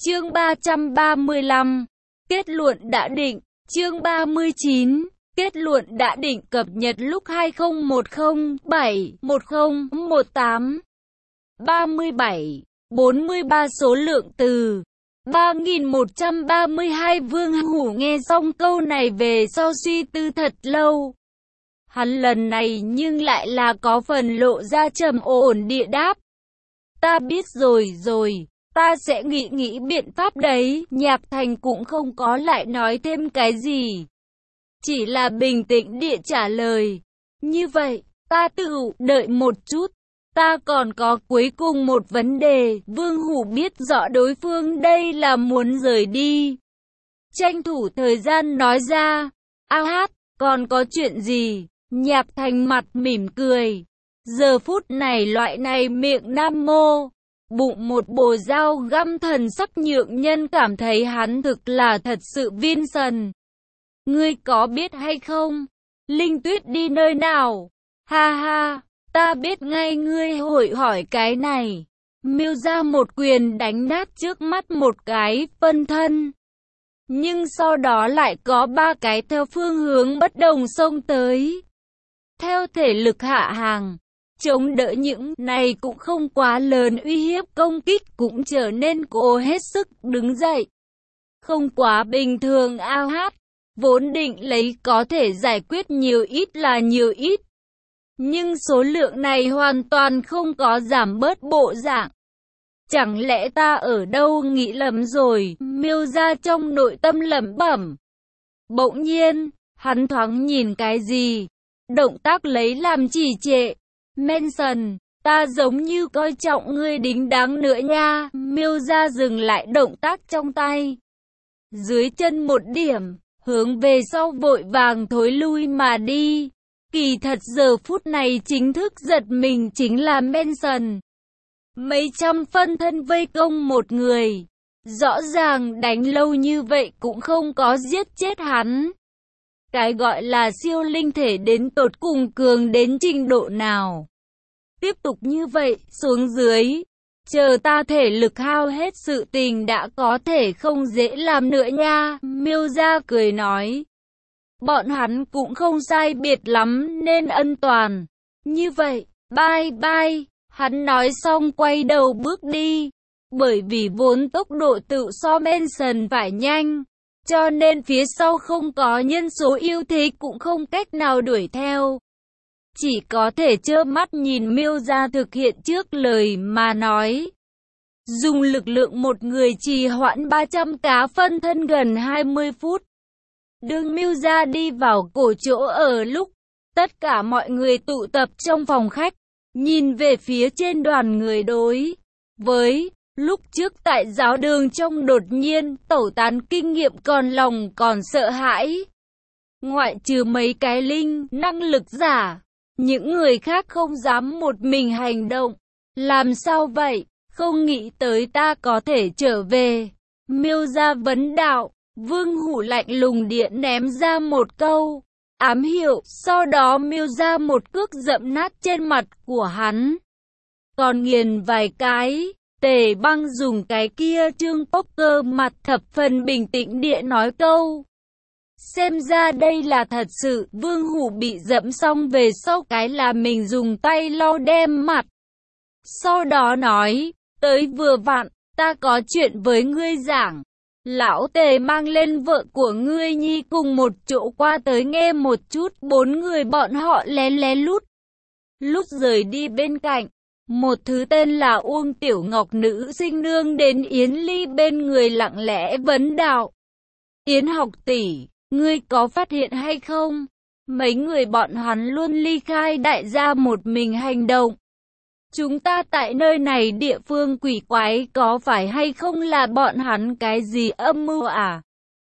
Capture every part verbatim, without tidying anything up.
Chương ba trăm ba mươi lăm. Kết luận đã định. Chương ba mươi chín. Kết luận đã định cập nhật lúc hai không một không bảy một không một tám. ba mươi bảy. bốn mươi ba số lượng từ. ba nghìn một trăm ba mươi hai. Vương Hủ nghe xong câu này về sau suy tư thật lâu. Hắn lần này nhưng lại là có phần lộ ra trầm ổn địa đáp. Ta biết rồi rồi, ta sẽ nghĩ nghĩ biện pháp đấy. Nhạc Thành cũng không có lại nói thêm cái gì, chỉ là bình tĩnh địa trả lời. Như vậy, ta tự đợi một chút. Ta còn có cuối cùng một vấn đề. Vương Hủ biết rõ đối phương đây là muốn rời đi, tranh thủ thời gian nói ra. A hát, còn có chuyện gì? Nhạc Thành mặt mỉm cười. Giờ phút này loại này miệng nam mô, bụng một bồ dao găm thần sắc nhượng nhân cảm thấy hắn thực là thật sự viên sần. Ngươi có biết hay không? Linh Tuyết đi nơi nào? Ha ha, ta biết ngay ngươi hội hỏi cái này. Miêu ra một quyền đánh nát trước mắt một cái phân thân. Nhưng sau đó lại có ba cái theo phương hướng bất đồng xông tới. Theo thể lực hạ hàng, chống đỡ những này cũng không quá lớn uy hiếp công kích cũng trở nên cố hết sức đứng dậy. Không quá bình thường. A hát vốn định lấy có thể giải quyết nhiều ít là nhiều ít, nhưng số lượng này hoàn toàn không có giảm bớt bộ dạng. Chẳng lẽ ta ở đâu nghĩ lầm rồi? Miêu ra trong nội tâm lẩm bẩm. Bỗng nhiên, hắn thoáng nhìn cái gì, động tác lấy làm trì trệ. Manson, ta giống như coi trọng ngươi đính đáng nữa nha. Miêu ra dừng lại động tác trong tay, dưới chân một điểm, hướng về sau vội vàng thối lui mà đi. Kỳ thật giờ phút này chính thức giật mình chính là Manson. Mấy trăm phân thân vây công một người, rõ ràng đánh lâu như vậy cũng không có giết chết hắn. Cái gọi là siêu linh thể đến tột cùng cường đến trình độ nào? Tiếp tục như vậy xuống dưới, chờ ta thể lực hao hết sự tình đã có thể không dễ làm nữa nha. Miêu ra cười nói. Bọn hắn cũng không sai biệt lắm nên ân toàn. Như vậy, bye bye. Hắn nói xong quay đầu bước đi. Bởi vì vốn tốc độ tự so Manson phải nhanh, cho nên phía sau không có nhân số ưu thế cũng không cách nào đuổi theo. Chỉ có thể trơ mắt nhìn Miêu ra thực hiện trước lời mà nói. Dùng lực lượng một người trì hoãn ba trăm cá phân thân gần hai mươi phút. Đường Miêu ra đi vào cổ chỗ ở lúc tất cả mọi người tụ tập trong phòng khách, nhìn về phía trên đoàn người đối với lúc trước tại giáo đường trong đột nhiên tẩu tán kinh nghiệm còn lòng còn sợ hãi. Ngoại trừ mấy cái linh năng lực giả, những người khác không dám một mình hành động. Làm sao vậy? Không nghĩ tới ta có thể trở về. Miêu ra vấn đạo. Vương Hủ lạnh lùng điện ném ra một câu ám hiệu, sau đó Miêu ra một cước dậm nát trên mặt của hắn. Còn nghiền vài cái. Tề Băng dùng cái kia trương poker mặt thập phần bình tĩnh địa nói câu. Xem ra đây là thật sự. Vương Hủ bị dẫm xong về sau cái là mình dùng tay lau đem mặt. Sau đó nói, tới vừa vặn, ta có chuyện với ngươi giảng. Lão Tề mang lên vợ của ngươi nhi cùng một chỗ qua tới nghe một chút. Bốn người bọn họ lén lén lút lúc rời đi bên cạnh. Một thứ tên là Uông Tiểu Ngọc nữ sinh nương đến Yến Ly bên người lặng lẽ vấn đạo. Yến học tỷ, ngươi có phát hiện hay không? Mấy người bọn hắn luôn ly khai đại gia một mình hành động. Chúng ta tại nơi này địa phương quỷ quái có phải hay không là bọn hắn cái gì âm mưu à?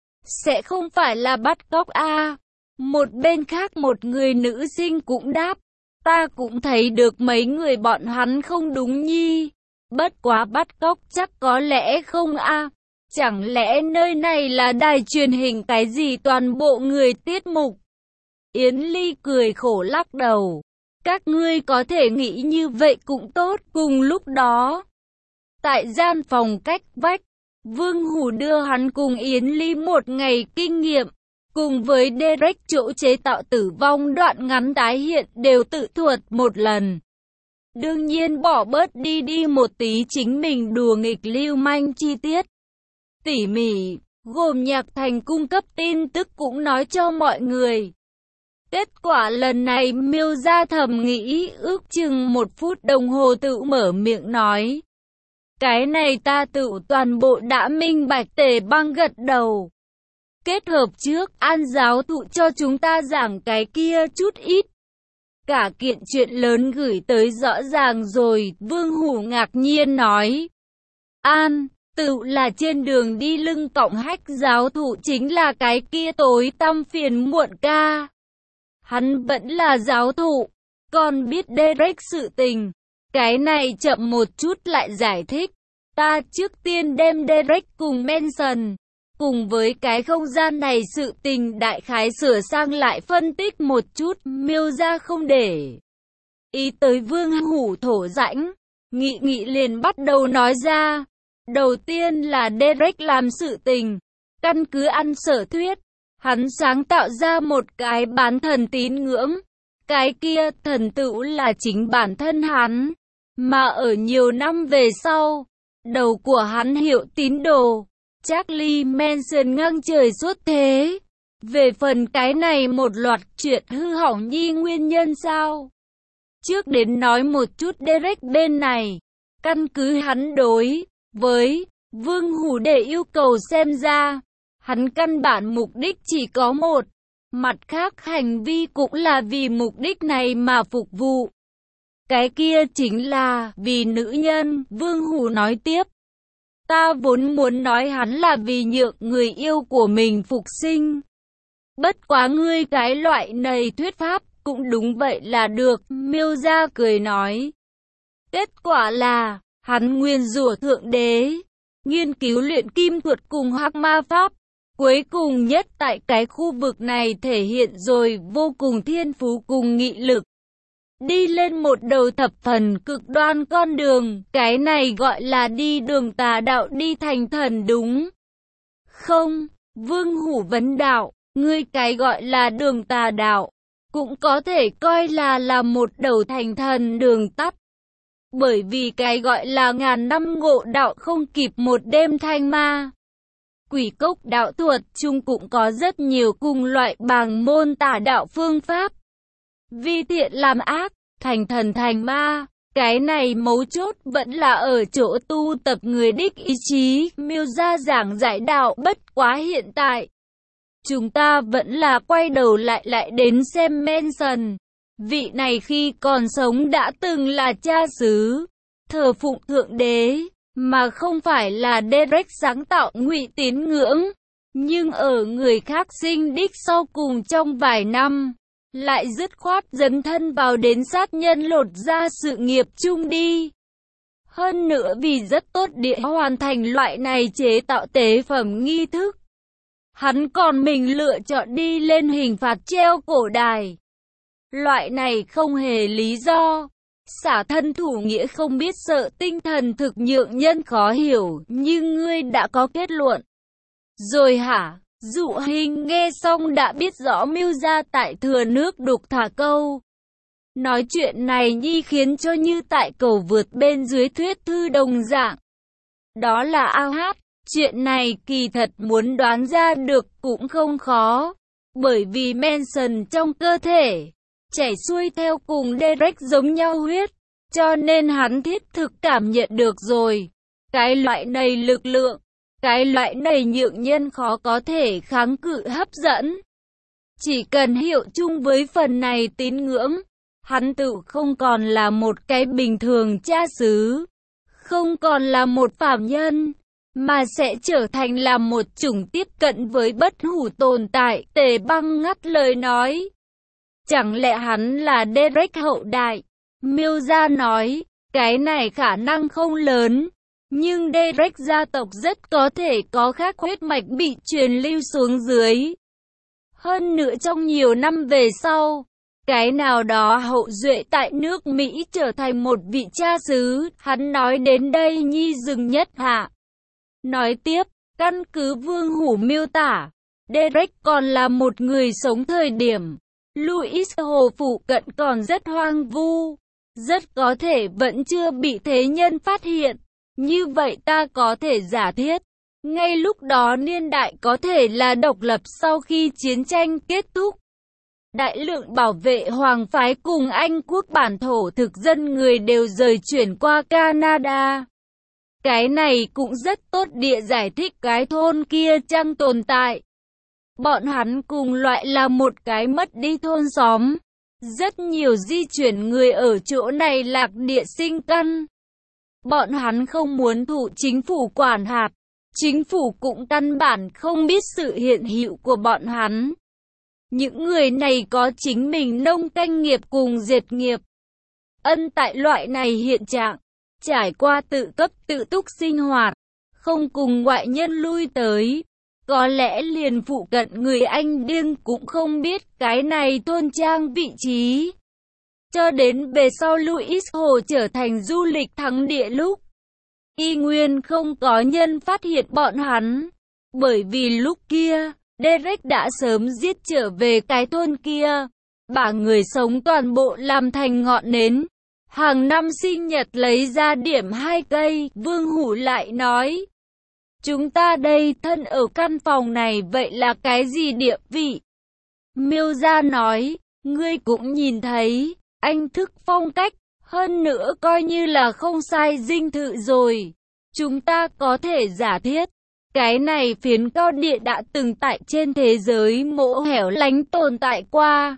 Sẽ không phải là bắt cóc à? Một bên khác một người nữ sinh cũng đáp. Ta cũng thấy được mấy người bọn hắn không đúng nhi. Bất quá bắt cóc chắc có lẽ không à? Chẳng lẽ nơi này là đài truyền hình cái gì toàn bộ người tiết mục? Yến Ly cười khổ lắc đầu. Các ngươi có thể nghĩ như vậy cũng tốt. Cùng lúc đó, tại gian phòng cách vách, Vương Hủ đưa hắn cùng Yến Ly một ngày kinh nghiệm, cùng với Derek chỗ chế tạo tử vong đoạn ngắn tái hiện đều tự thuật một lần. Đương nhiên bỏ bớt đi đi một tí chính mình đùa nghịch lưu manh chi tiết. Tỉ mỉ, gồm Nhạc Thành cung cấp tin tức cũng nói cho mọi người. Kết quả lần này Miêu Gia thầm nghĩ ước chừng một phút đồng hồ tự mở miệng nói. Cái này ta tự toàn bộ đã minh bạch. Tề Băng gật đầu. Kết hợp trước, An giáo thụ cho chúng ta giảng cái kia chút ít. Cả kiện chuyện lớn gửi tới rõ ràng rồi, Vương Hủ ngạc nhiên nói. An, tự là trên đường đi lưng cõng hách giáo thụ chính là cái kia tối tăm phiền muộn ca. Hắn vẫn là giáo thụ, còn biết Derek sự tình. Cái này chậm một chút lại giải thích. Ta trước tiên đem Derek cùng Manson, cùng với cái không gian này sự tình đại khái sửa sang lại phân tích một chút, Miêu Gia không để ý tới Vương Hủ thổ rãnh, nghị nghị liền bắt đầu nói ra. Đầu tiên là Derek làm sự tình, căn cứ ăn sở thuyết, hắn sáng tạo ra một cái bán thần tín ngưỡng, cái kia thần tựu là chính bản thân hắn, mà ở nhiều năm về sau, đầu của hắn hiệu tín đồ Charlie Manson ngang trời xuất thế. Về phần cái này một loạt chuyện hư hỏng nhi nguyên nhân sao? Trước đến nói một chút Derek bên này, căn cứ hắn đối với Vương Hủ để yêu cầu xem ra, hắn căn bản mục đích chỉ có một, mặt khác hành vi cũng là vì mục đích này mà phục vụ. Cái kia chính là vì nữ nhân, Vương Hủ nói tiếp. Ta vốn muốn nói hắn là vì nhượng người yêu của mình phục sinh. Bất quá ngươi cái loại này thuyết pháp, cũng đúng vậy là được, Miêu Gia cười nói. Kết quả là, hắn nguyên rủa thượng đế, nghiên cứu luyện kim thuật cùng hắc ma pháp. Cuối cùng nhất tại cái khu vực này thể hiện rồi vô cùng thiên phú cùng nghị lực. Đi lên một đầu thập phần cực đoan con đường, cái này gọi là đi đường tà đạo đi thành thần đúng không? Vương Hủ vấn đạo, ngươi cái gọi là đường tà đạo, cũng có thể coi là là một đầu thành thần đường tắt. Bởi vì cái gọi là ngàn năm ngộ đạo không kịp một đêm thanh ma. Quỷ cốc đạo thuật chung cũng có rất nhiều cùng loại bàng môn tà đạo phương pháp. Vi thiện làm ác, thành thần thành ma, cái này mấu chốt vẫn là ở chỗ tu tập người đích ý chí. Miêu Gia giảng giải đạo, bất quá hiện tại chúng ta vẫn là quay đầu lại lại đến xem Manson. Vị này khi còn sống đã từng là cha xứ, thờ phụng thượng đế, mà không phải là Derek sáng tạo ngụy tín ngưỡng. Nhưng ở người khác sinh đích sau cùng trong vài năm, lại dứt khoát dấn thân vào đến sát nhân lột ra sự nghiệp chung đi. Hơn nữa vì rất tốt địa hoàn thành loại này chế tạo tế phẩm nghi thức. Hắn còn mình lựa chọn đi lên hình phạt treo cổ đài. Loại này không hề lý do. Xả thân thủ nghĩa không biết sợ tinh thần thực nhượng nhân khó hiểu, nhưng ngươi đã có kết luận. Rồi hả? Dụ Hình nghe xong đã biết rõ Miêu Gia tại thừa nước đục thả câu. Nói chuyện này nhi khiến cho như tại cầu vượt bên dưới thuyết thư đồng dạng. Đó là ao hát, chuyện này kỳ thật muốn đoán ra được cũng không khó. Bởi vì Manson trong cơ thể chảy xuôi theo cùng Derek giống nhau huyết, cho nên hắn thiết thực cảm nhận được rồi. Cái loại này lực lượng, cái loại này nhượng nhân khó có thể kháng cự hấp dẫn. Chỉ cần hiệu chung với phần này tín ngưỡng, hắn tự không còn là một cái bình thường cha xứ, không còn là một phàm nhân, mà sẽ trở thành là một chủng tiếp cận với bất hủ tồn tại. Tề Băng ngắt lời nói. Chẳng lẽ hắn là Derek hậu đại? Miêu Gia nói, cái này khả năng không lớn. Nhưng Derek gia tộc rất có thể có khác huyết mạch bị truyền lưu xuống dưới. Hơn nữa trong nhiều năm về sau, cái nào đó hậu duệ tại nước Mỹ trở thành một vị cha xứ. Hắn nói đến đây nhi dừng nhất hạ. Nói tiếp, căn cứ Vương Hủ miêu tả, Derek còn là một người sống thời điểm Louis Hồ phụ cận còn rất hoang vu, rất có thể vẫn chưa bị thế nhân phát hiện. Như vậy ta có thể giả thiết, ngay lúc đó niên đại có thể là độc lập sau khi chiến tranh kết thúc. Đại lượng bảo vệ hoàng phái cùng Anh quốc bản thổ thực dân người đều rời chuyển qua Canada. Cái này cũng rất tốt địa giải thích cái thôn kia chẳng tồn tại. Bọn hắn cùng loại là một cái mất đi thôn xóm. Rất nhiều di chuyển người ở chỗ này lạc địa sinh căn. Bọn hắn không muốn thụ chính phủ quản hạt. Chính phủ cũng căn bản không biết sự hiện hữu của bọn hắn. Những người này có chính mình nông canh nghiệp cùng diệt nghiệp. Ân tại loại này hiện trạng, trải qua tự cấp tự túc sinh hoạt, không cùng ngoại nhân lui tới. Có lẽ liền phụ cận người Anh điên cũng không biết cái này thôn trang vị trí. Cho đến về sau Louis Hồ trở thành du lịch thắng địa lúc, y nguyên không có nhân phát hiện bọn hắn. Bởi vì lúc kia, Derek đã sớm giết trở về cái thôn kia. Bà người sống toàn bộ làm thành ngọn nến. Hàng năm sinh nhật lấy ra điểm hai cây. Vương Hủ lại nói, chúng ta đây thân ở căn phòng này vậy là cái gì địa vị? Miêu Gia nói, ngươi cũng nhìn thấy, anh thức phong cách, hơn nữa coi như là không sai dinh thự rồi. Chúng ta có thể giả thiết, cái này phiến cao địa đã từng tại trên thế giới mộ hẻo lánh tồn tại qua.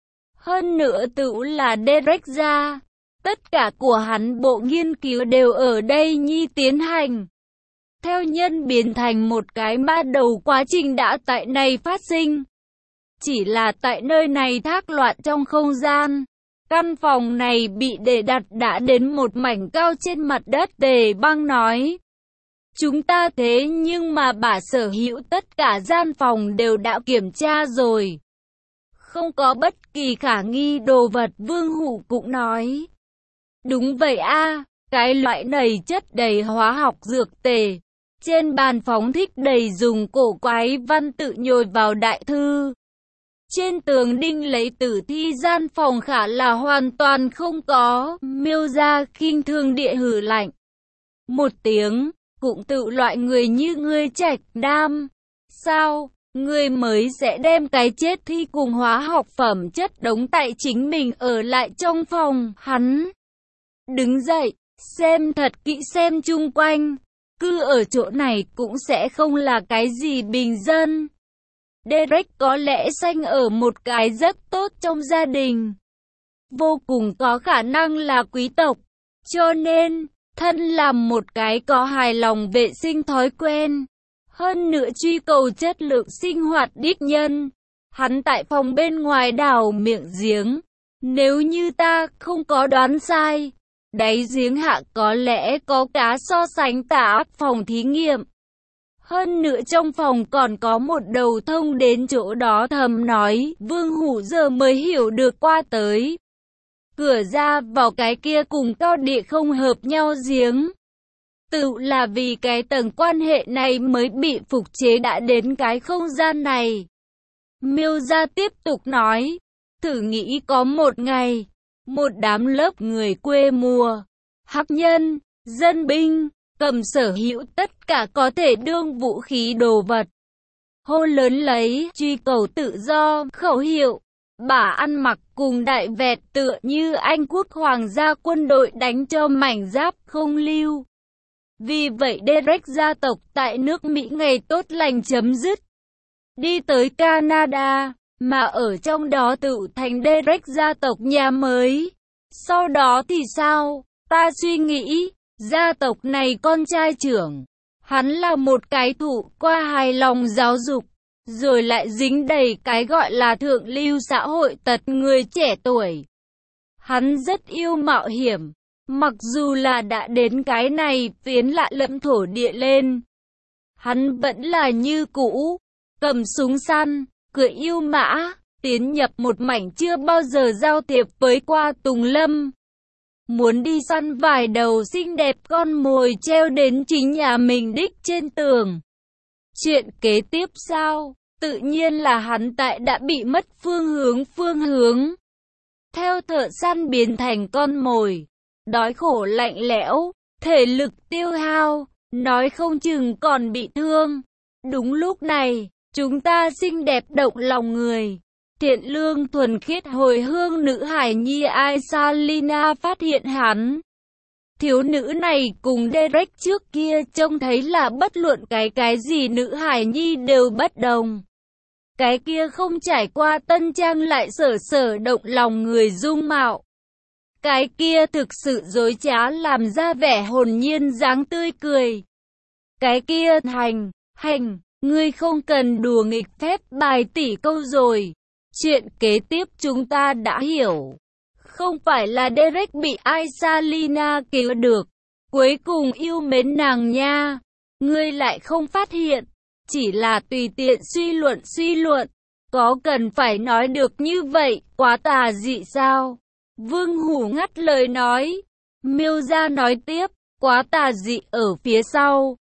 Hơn nữa tự là Derek Gia, tất cả của hắn bộ nghiên cứu đều ở đây nhi tiến hành. Theo nhân biến thành một cái ma đầu quá trình đã tại này phát sinh. Chỉ là tại nơi này thác loạn trong không gian. Căn phòng này bị để đặt đã đến một mảnh cao trên mặt đất. Tề Băng nói, chúng ta thế nhưng mà bà sở hữu tất cả gian phòng đều đã kiểm tra rồi. Không có bất kỳ khả nghi đồ vật. Vương Hủ cũng nói, đúng vậy a, cái loại này chất đầy hóa học dược tề. Trên bàn phóng thích đầy dùng cổ quái văn tự nhồi vào đại thư. Trên tường đinh lấy tử thi gian phòng khả là hoàn toàn không có. Miêu Gia khinh thường địa hử lạnh một tiếng, cũng tự loại người như ngươi Trạch Đam. Sao, ngươi mới sẽ đem cái chết thi cùng hóa học phẩm chất đống tại chính mình ở lại trong phòng? Hắn đứng dậy, xem thật kỹ xem chung quanh. Cư ở chỗ này cũng sẽ không là cái gì bình dân. Derek có lẽ sinh ở một cái rất tốt trong gia đình. Vô cùng có khả năng là quý tộc. Cho nên, thân làm một cái có hài lòng vệ sinh thói quen. Hơn nữa truy cầu chất lượng sinh hoạt đích nhân. Hắn tại phòng bên ngoài đào miệng giếng. Nếu như ta không có đoán sai, đáy giếng hạ có lẽ có cá so sánh tả phòng thí nghiệm. Hơn nữa trong phòng còn có một đầu thông đến chỗ đó. Thầm nói, Vương Hủ giờ mới hiểu được qua tới. Cửa ra vào cái kia cùng cao địa không hợp nhau giếng. Tự là vì cái tầng quan hệ này mới bị phục chế đã đến cái không gian này. Miêu Gia tiếp tục nói, thử nghĩ có một ngày, một đám lớp người quê mùa, hắc nhân, dân binh, cầm sở hữu tất cả có thể đương vũ khí đồ vật. Hô lớn lấy truy cầu tự do, khẩu hiệu, bả ăn mặc cùng đại vẹt tựa như Anh quốc hoàng gia quân đội đánh cho mảnh giáp không lưu. Vì vậy Derek gia tộc tại nước Mỹ ngày tốt lành chấm dứt. Đi tới Canada, mà ở trong đó tự thành Derek gia tộc nhà mới. Sau đó thì sao? Ta suy nghĩ, gia tộc này con trai trưởng. Hắn là một cái thụ qua hài lòng giáo dục, rồi lại dính đầy cái gọi là thượng lưu xã hội tật người trẻ tuổi. Hắn rất yêu mạo hiểm, mặc dù là đã đến cái này phiến lạ lẫm thổ địa lên. Hắn vẫn là như cũ, cầm súng săn, cưỡi yêu mã, tiến nhập một mảnh chưa bao giờ giao thiệp với qua Tùng Lâm. muốn đi săn vài đầu xinh đẹp con mồi treo đến chính nhà mình đích trên tường. Chuyện kế tiếp sao? Tự nhiên là hắn tại đã bị mất phương hướng phương hướng. Theo thợ săn biến thành con mồi, đói khổ lạnh lẽo, thể lực tiêu hao, nói không chừng còn bị thương. Đúng lúc này, chúng ta xinh đẹp động lòng người. Thiện lương thuần khiết hồi hương nữ hải nhi Aisalina phát hiện hắn. Thiếu nữ này cùng Derek trước kia trông thấy là bất luận cái cái gì nữ hải nhi đều bất đồng. Cái kia không trải qua tân trang lại sở sở động lòng người dung mạo. Cái kia thực sự dối trá làm ra vẻ hồn nhiên dáng tươi cười. Cái kia hành, hành, ngươi không cần đùa nghịch phép bài tỷ câu rồi. Chuyện kế tiếp chúng ta đã hiểu. Không phải là Derek bị Aisalina cứu được. Cuối cùng yêu mến nàng nha. Ngươi lại không phát hiện. Chỉ là tùy tiện suy luận suy luận. Có cần phải nói được như vậy, quá tà dị sao? Vương Hủ ngắt lời nói. Miêu gia nói tiếp, quá tà dị ở phía sau.